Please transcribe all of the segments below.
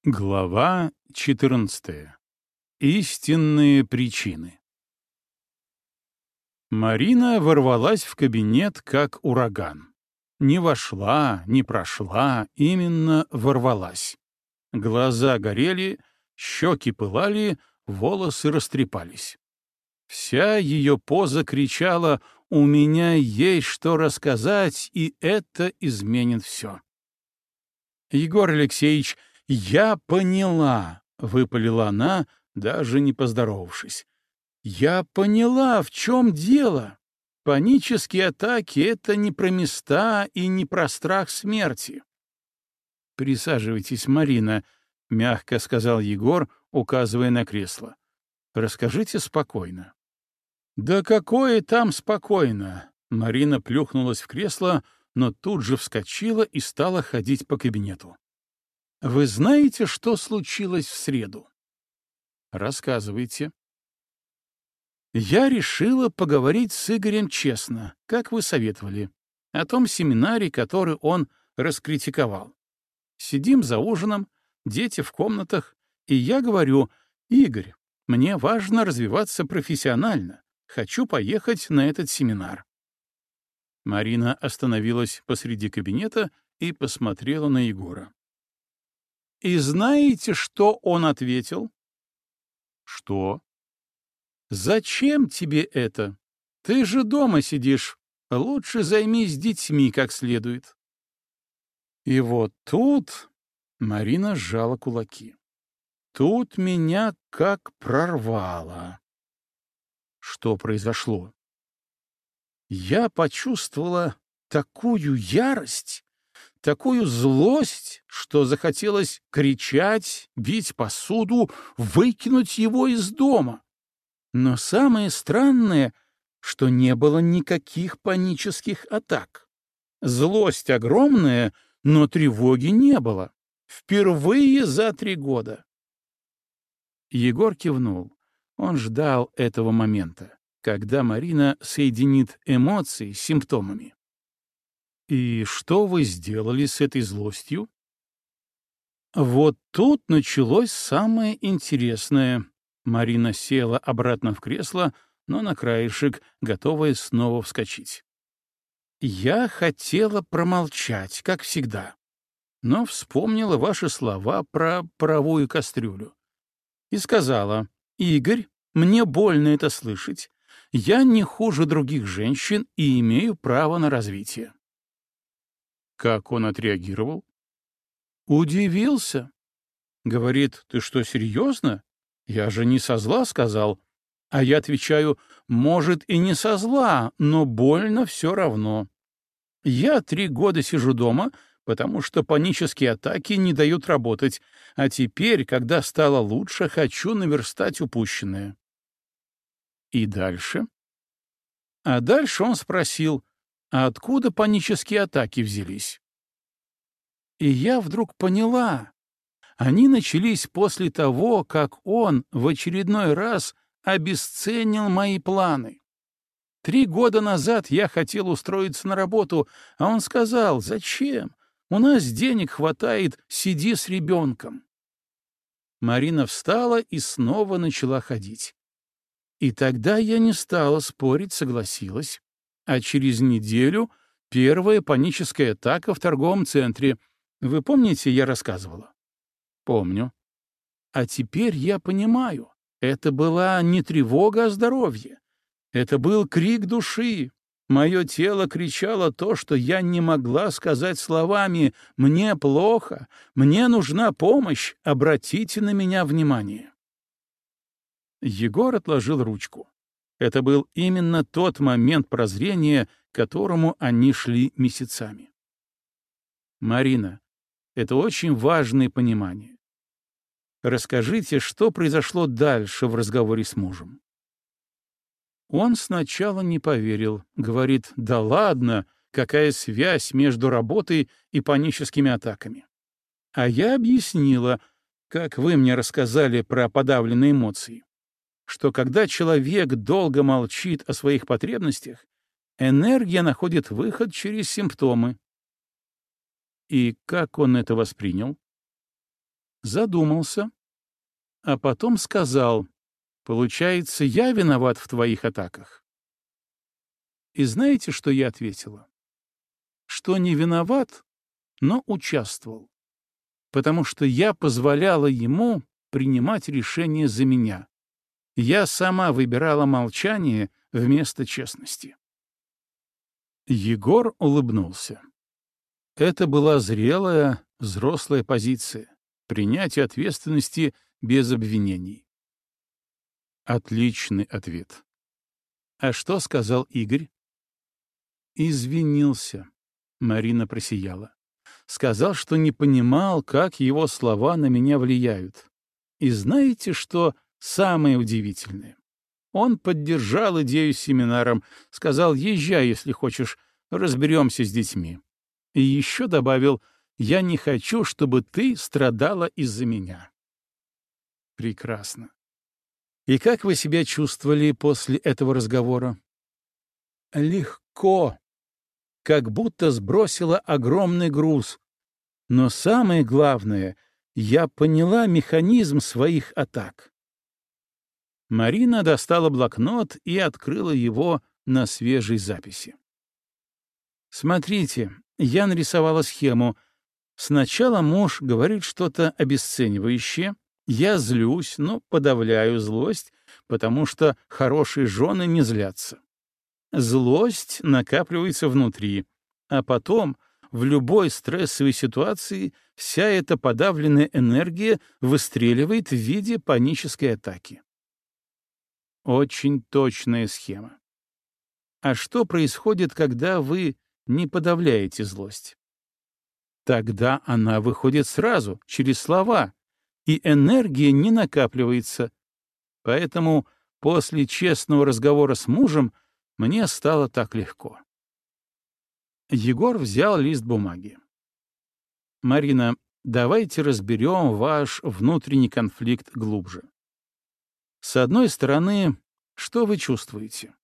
Глава 14. Истинные причины. Марина ворвалась в кабинет как ураган. Не вошла, не прошла, именно ворвалась. Глаза горели, щеки пылали, волосы растрепались. Вся ее поза кричала: «У меня есть что рассказать, и это изменит все». «Егор Алексеевич, я поняла», — выпалила она, даже не поздоровавшись. «Я поняла, в чем дело. Панические атаки — это не про места и не про страх смерти». «Присаживайтесь, Марина», — мягко сказал Егор, указывая на кресло. «Расскажите спокойно». «Да какое там спокойно!» Марина плюхнулась в кресло, но тут же вскочила и стала ходить по кабинету. «Вы знаете, что случилось в среду?» «Рассказывайте». «Я решила поговорить с Игорем честно, как вы советовали, о том семинаре, который он раскритиковал. Сидим за ужином, дети в комнатах, и я говорю: «Игорь, мне важно развиваться профессионально, хочу поехать на этот семинар». Марина остановилась посреди кабинета и посмотрела на Егора. И знаете, что он ответил? Что? Зачем тебе это? Ты же дома сидишь. Лучше займись детьми как следует. И вот тут Марина сжала кулаки. Тут меня как прорвало. Что произошло? Я почувствовала такую ярость, такую злость, что захотелось кричать, бить посуду, выкинуть его из дома. Но самое странное, что не было никаких панических атак. Злость огромная, но тревоги не было. Впервые за 3 года. Егор кивнул. Он ждал этого момента, когда Марина соединит эмоции с симптомами. «И что вы сделали с этой злостью?» Вот тут началось самое интересное. Марина села обратно в кресло, но на краешек, готовая снова вскочить. «Я хотела промолчать, как всегда, но вспомнила ваши слова про паровую кастрюлю и сказала: «Игорь, мне больно это слышать. Я не хуже других женщин и имею право на развитие». Как он отреагировал? Удивился. Говорит: «Ты что, серьезно? Я же не со зла сказал». А я отвечаю: «Может, и не со зла, но больно все равно. Я 3 года сижу дома, потому что панические атаки не дают работать, а теперь, когда стало лучше, хочу наверстать упущенное». И дальше? А дальше он спросил: «А откуда панические атаки взялись?» И я вдруг поняла. Они начались после того, как он в очередной раз обесценил мои планы. 3 года назад я хотел устроиться на работу, а он сказал: «Зачем? У нас денег хватает, сиди с ребенком». Марина встала и снова начала ходить. И тогда я не стала спорить, согласилась. А через неделю первая паническая атака в торговом центре. Вы помните, я рассказывала? Помню. А теперь я понимаю, это была не тревога о здоровье. Это был крик души. Мое тело кричало то, что я не могла сказать словами: «Мне плохо, мне нужна помощь, обратите на меня внимание». Егор отложил ручку. Это был именно тот момент прозрения, к которому они шли месяцами. «Марина, это очень важное понимание. Расскажите, что произошло дальше в разговоре с мужем». Он сначала не поверил, говорит: «Да ладно, какая связь между работой и паническими атаками?» А я объяснила, как вы мне рассказали про подавленные эмоции, что когда человек долго молчит о своих потребностях, энергия находит выход через симптомы. И как он это воспринял? задумался, а потом сказал: «Получается, я виноват в твоих атаках». И знаете, что я ответила? Что не виноват, но участвовал, потому что я позволяла ему принимать решения за меня. Я сама выбирала молчание вместо честности. Егор улыбнулся. Это была зрелая, взрослая позиция — принятие ответственности без обвинений. Отличный ответ. А что сказал Игорь? Извинился. Марина просияла. Сказал, что не понимал, как его слова на меня влияют. И знаете, что самое удивительное? Он поддержал идею с семинаром, сказал: «Езжай, если хочешь, разберемся с детьми». И еще добавил: «Я не хочу, чтобы ты страдала из-за меня». Прекрасно. И как вы себя чувствовали после этого разговора? Легко. Как будто сбросила огромный груз. Но самое главное, я поняла механизм своих атак. Марина достала блокнот и открыла его на свежей записи. Смотрите, я нарисовала схему. Сначала муж говорит что-то обесценивающее, я злюсь, но подавляю злость, потому что хорошие жены не злятся. Злость накапливается внутри, а потом в любой стрессовой ситуации вся эта подавленная энергия выстреливает в виде панической атаки. Очень точная схема. А что происходит, когда вы не подавляете злость? Тогда она выходит сразу, через слова, и энергия не накапливается. Поэтому после честного разговора с мужем мне стало так легко. Егор взял лист бумаги. «Марина, давайте разберем ваш внутренний конфликт глубже. С одной стороны, что вы чувствуете?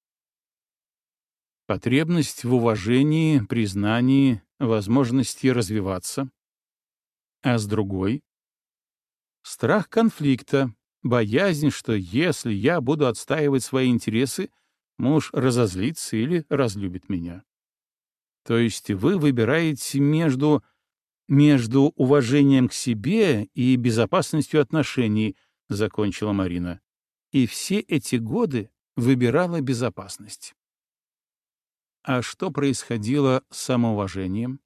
Потребность в уважении, признании, возможности развиваться. А с другой — страх конфликта, боязнь, что если я буду отстаивать свои интересы, муж разозлится или разлюбит меня. То есть вы выбираете между уважением к себе и безопасностью отношений, — закончила Марина. И все эти годы выбирала безопасность. А что происходило с самоуважением?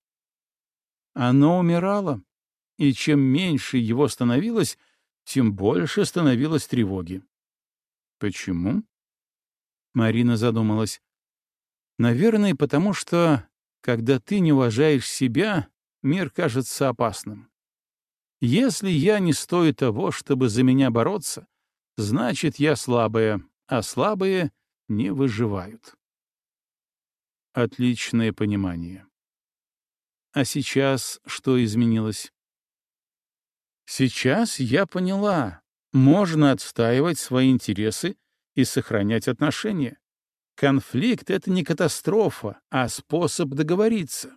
Оно умирало, и чем меньше его становилось, тем больше становилось тревоги. Почему? Марина задумалась. Наверное, потому что, когда ты не уважаешь себя, мир кажется опасным. Если я не стою того, чтобы за меня бороться, значит, я слабая, а слабые не выживают. Отличное понимание. А сейчас что изменилось? Сейчас я поняла, можно отстаивать свои интересы и сохранять отношения. Конфликт — это не катастрофа, а способ договориться.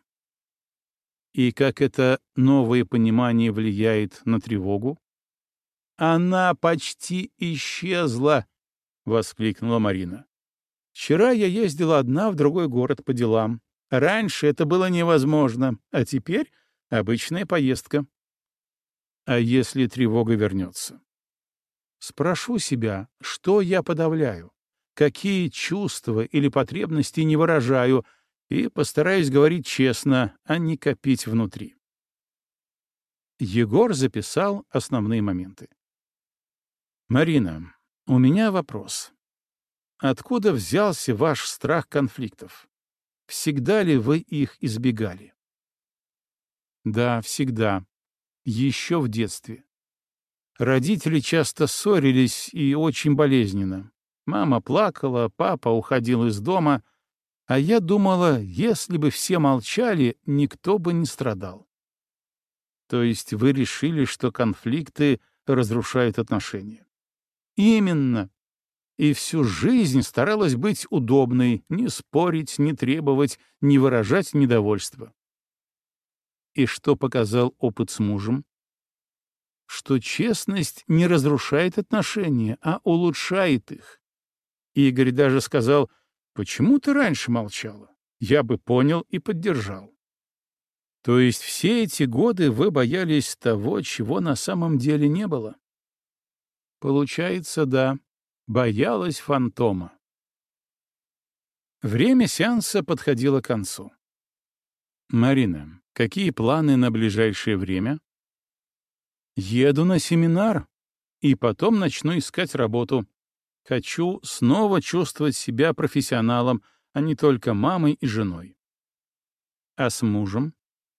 И как это новое понимание влияет на тревогу? «Она почти исчезла!» — воскликнула Марина. «Вчера я ездила одна в другой город по делам. Раньше это было невозможно, а теперь обычная поездка. А если тревога вернется? Спрошу себя, что я подавляю, какие чувства или потребности не выражаю, и постараюсь говорить честно, а не копить внутри». Егор записал основные моменты. «Марина, у меня вопрос. Откуда взялся ваш страх конфликтов? Всегда ли вы их избегали?» «Да, всегда. Еще в детстве. Родители часто ссорились и очень болезненно. Мама плакала, папа уходил из дома, а я думала, если бы все молчали, никто бы не страдал». То есть вы решили, что конфликты разрушают отношения? Именно. И всю жизнь старалась быть удобной, не спорить, не требовать, не выражать недовольство. И что показал опыт с мужем? что честность не разрушает отношения, а улучшает их. Игорь даже сказал: «Почему ты раньше молчала? Я бы понял и поддержал». То есть все эти годы вы боялись того, чего на самом деле не было? Получается, да, боялась фантома. Время сеанса подходило к концу. «Марина, какие планы на ближайшее время?» «Еду на семинар, и потом начну искать работу. Хочу снова чувствовать себя профессионалом, а не только мамой и женой». «А с мужем?»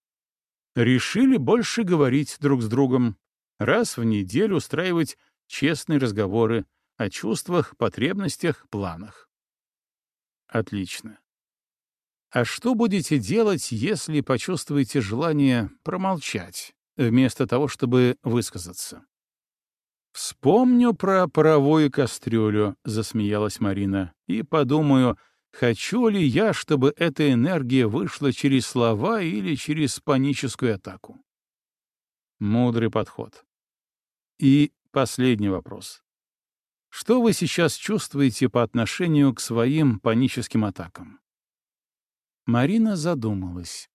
«Решили больше говорить друг с другом, раз в неделю устраивать честные разговоры о чувствах, потребностях, планах». «Отлично. А что будете делать, если почувствуете желание промолчать, вместо того, чтобы высказаться?» «Вспомню про паровую кастрюлю», — засмеялась Марина, «и подумаю, хочу ли я, чтобы эта энергия вышла через слова или через паническую атаку». Мудрый подход. И последний вопрос. Что вы сейчас чувствуете по отношению к своим паническим атакам? Марина задумалась.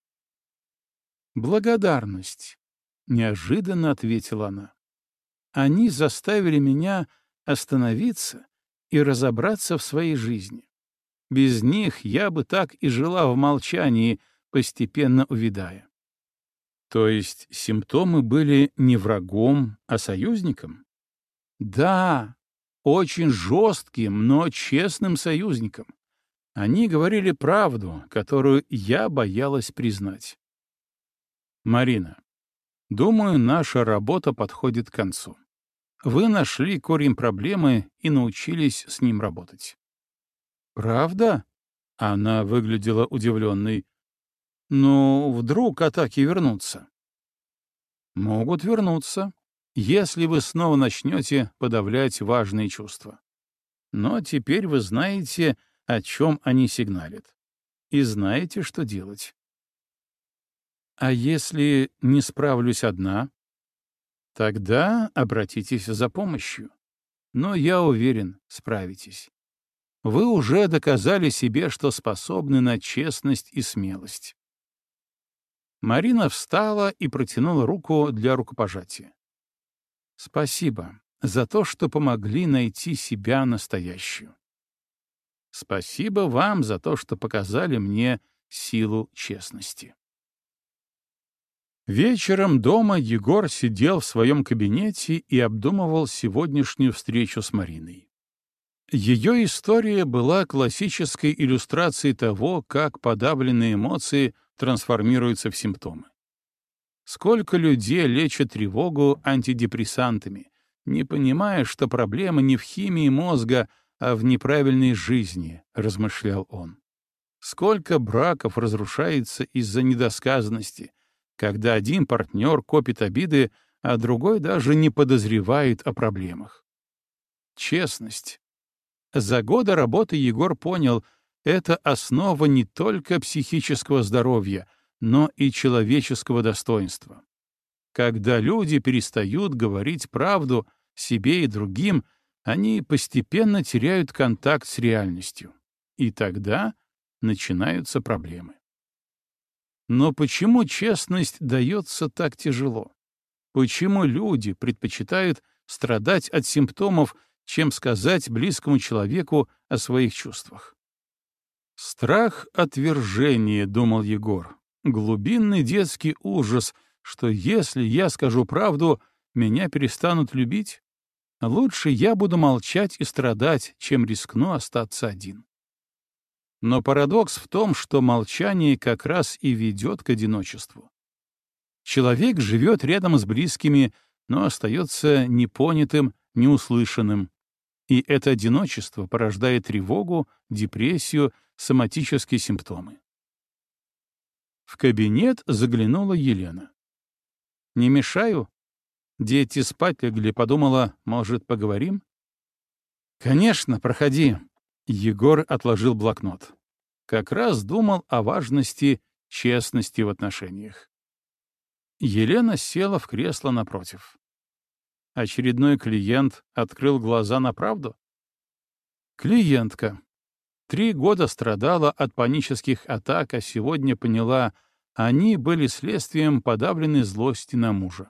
«Благодарность», — неожиданно ответила она. «Они заставили меня остановиться и разобраться в своей жизни. Без них я бы так и жила в молчании, постепенно увядая». То есть симптомы были не врагом, а союзником? Да, очень жестким, но честным союзником. Они говорили правду, которую я боялась признать. Марина, думаю, наша работа подходит к концу. Вы нашли корень проблемы и научились с ним работать. Правда? Она выглядела удивленной. Ну, вдруг атаки вернутся? Могут вернуться, если вы снова начнете подавлять важные чувства. Но теперь вы знаете, о чем они сигналят, и знаете, что делать. А если не справлюсь одна? Тогда обратитесь за помощью. Но я уверен, справитесь. Вы уже доказали себе, что способны на честность и смелость. Марина встала и протянула руку для рукопожатия. Спасибо за то, что помогли найти себя настоящую. Спасибо вам за то, что показали мне силу честности. Вечером дома Егор сидел в своем кабинете и обдумывал сегодняшнюю встречу с Мариной. Ее история была классической иллюстрацией того, как подавленные эмоции трансформируются в симптомы. Сколько людей лечат тревогу антидепрессантами, не понимая, что проблема не в химии мозга, а в неправильной жизни, размышлял он. Сколько браков разрушается из-за недосказанности, когда один партнер копит обиды, а другой даже не подозревает о проблемах. Честность. За годы работы Егор понял, это основа не только психического здоровья, но и человеческого достоинства. Когда люди перестают говорить правду себе и другим, они постепенно теряют контакт с реальностью. И тогда начинаются проблемы. Но почему честность дается так тяжело? Почему люди предпочитают страдать от симптомов, чем сказать близкому человеку о своих чувствах? «Страх отвержения», — думал Егор, — глубинный детский ужас, что если я скажу правду, меня перестанут любить. Лучше я буду молчать и страдать, чем рискну остаться один. Но парадокс в том, что молчание как раз и ведет к одиночеству. Человек живет рядом с близкими, но остается непонятым, неуслышанным. И это одиночество порождает тревогу, депрессию, соматические симптомы. В кабинет заглянула Елена. «Не мешаю?» Дети спать легли, подумала, может, поговорим? «Конечно, проходи». Егор отложил блокнот. Как раз думал о важности честности в отношениях. Елена села в кресло напротив. Очередной клиент открыл глаза на правду? Клиентка. 3 года страдала от панических атак, а сегодня поняла, они были следствием подавленной злости на мужа.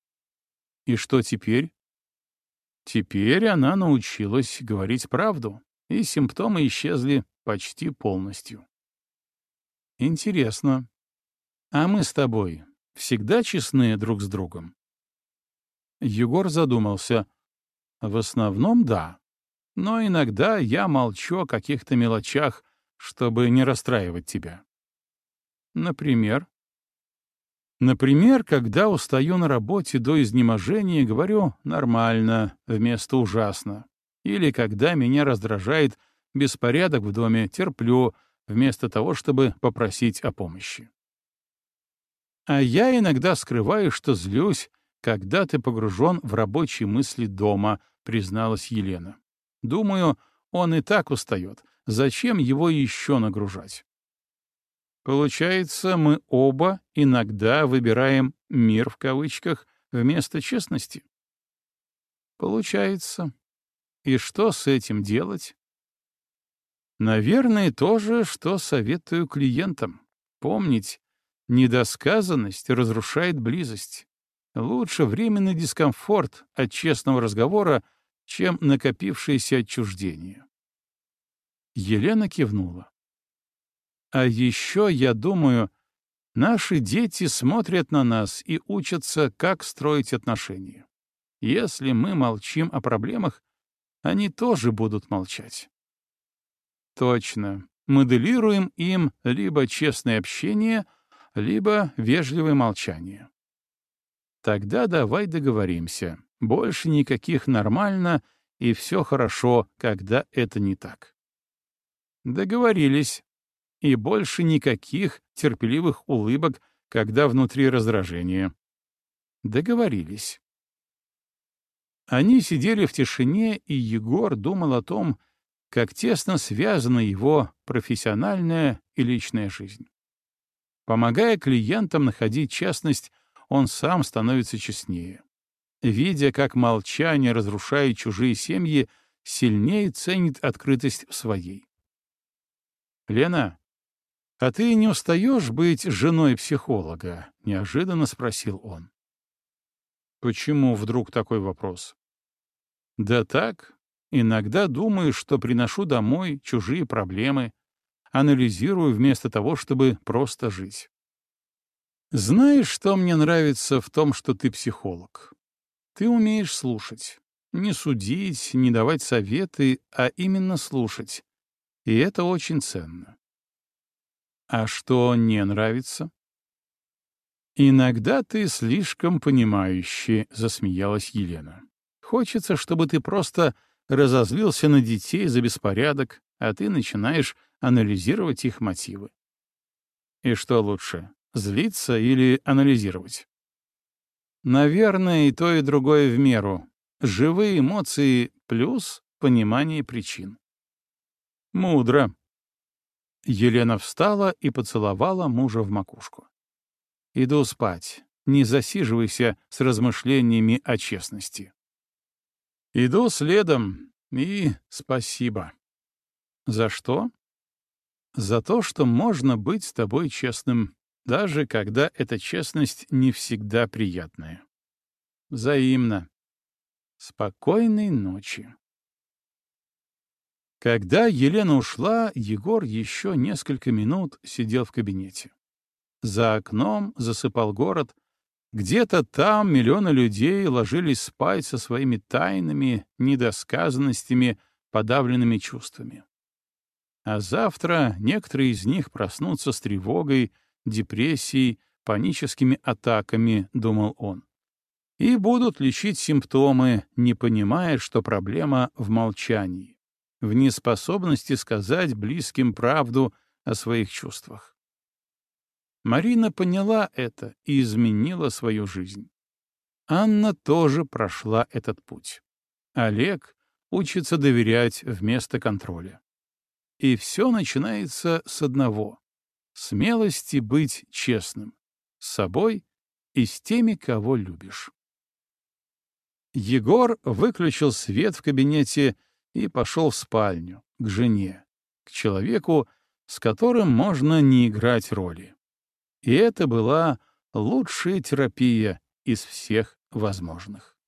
И что теперь? Теперь она научилась говорить правду, и симптомы исчезли почти полностью. Интересно. А мы с тобой всегда честны друг с другом? Егор задумался. В основном, да. Но иногда я молчу о каких-то мелочах, чтобы не расстраивать тебя. Например? Например, когда устаю на работе до изнеможения, говорю «нормально» вместо «ужасно». Или когда меня раздражает беспорядок в доме, терплю, вместо того, чтобы попросить о помощи. А я иногда скрываю, что злюсь, когда ты погружен в рабочие мысли дома, призналась Елена. Думаю, он и так устает. Зачем его еще нагружать? Получается, мы оба иногда выбираем «мир» в кавычках вместо честности? Получается. И что с этим делать? Наверное, то же, что советую клиентам. Помнить, недосказанность разрушает близость. Лучше временный дискомфорт от честного разговора, чем накопившееся отчуждение. Елена кивнула. А еще, я думаю, наши дети смотрят на нас и учатся, как строить отношения. Если мы молчим о проблемах, они тоже будут молчать. Точно. Моделируем им либо честное общение, либо вежливое молчание. Тогда давай договоримся. Больше никаких «нормально» и все хорошо, когда это не так. Договорились. И больше никаких терпеливых улыбок, когда внутри раздражение. Договорились. Они сидели в тишине, и Егор думал о том, как тесно связана его профессиональная и личная жизнь. Помогая клиентам находить честность, он сам становится честнее. Видя, как молчание разрушает чужие семьи, сильнее ценит открытость в своей. «Лена, а ты не устаешь быть женой психолога?» — неожиданно спросил он. Почему вдруг такой вопрос? Да так, иногда думаю, что приношу домой чужие проблемы, анализирую вместо того, чтобы просто жить. Знаешь, что мне нравится в том, что ты психолог? Ты умеешь слушать. Не судить, не давать советы, а именно слушать. И это очень ценно. А что не нравится? «Иногда ты слишком понимающий», — засмеялась Елена. «Хочется, чтобы ты просто разозлился на детей за беспорядок, а ты начинаешь анализировать их мотивы». И что лучше, злиться или анализировать? Наверное, и то, и другое в меру. Живые эмоции плюс понимание причин. Мудро. Елена встала и поцеловала мужа в макушку. «Иду спать. Не засиживайся с размышлениями о честности». «Иду следом, и спасибо». «За что?» «За то, что можно быть с тобой честным, даже когда эта честность не всегда приятная». «Взаимно. Спокойной ночи». Когда Елена ушла, Егор еще несколько минут сидел в кабинете. За окном засыпал город. Где-то там миллионы людей ложились спать со своими тайнами, недосказанностями, подавленными чувствами. А завтра некоторые из них проснутся с тревогой, депрессией, паническими атаками, думал он, и будут лечить симптомы, не понимая, что проблема в молчании, в неспособности сказать близким правду о своих чувствах. Марина поняла это и изменила свою жизнь. Анна тоже прошла этот путь. Олег учится доверять вместо контроля. И все начинается с одного — смелости быть честным с собой и с теми, кого любишь. Егор выключил свет в кабинете и пошел в спальню, к жене, к человеку, с которым можно не играть роли. И это была лучшая терапия из всех возможных.